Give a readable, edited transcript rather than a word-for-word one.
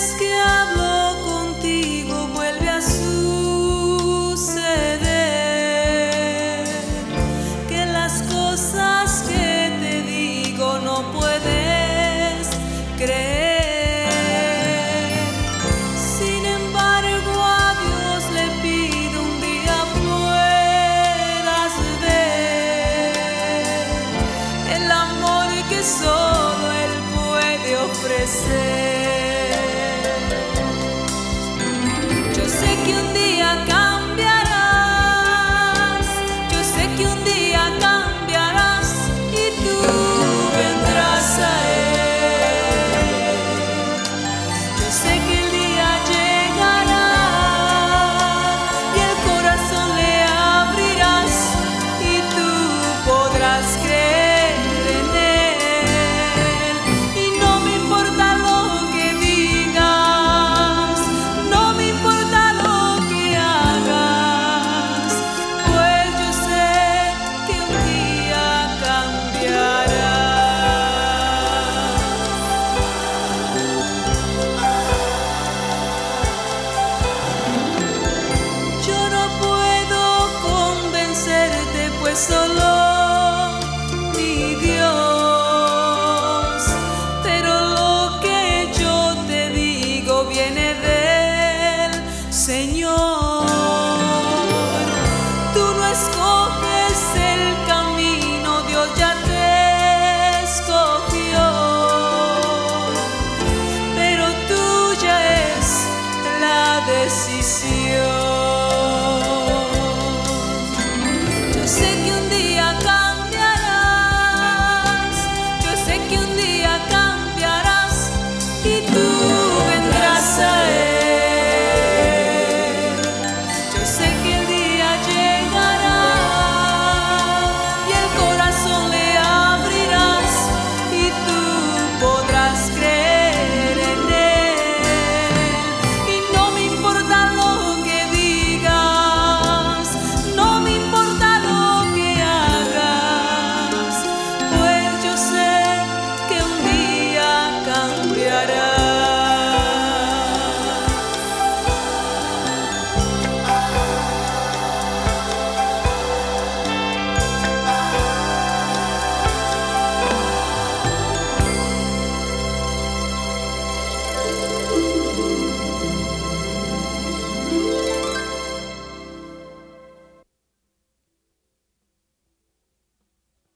vez que hablo contigo vuelve a suceder que las cosas que te digo no puedes creer. Sin embargo, a Dios le pido un día puedas ver el amor que solo Él puede ofrecer. Yo sé que un día cambiarás, yo sé que un día cambiarás y tú vendrás a Él. Yo sé que el día llegará y el corazón le abrirás y tú podrás creer en Él. Y no me importa lo que digas, no me importa lo que hagas, pues yo sé que un día cambiarás. Yo no puedo convencerte, pues solo mi Dios, pero lo que yo te digo viene del Señor. Tú no escoges el camino, Dios ya te escogió, pero tuya es la decisión.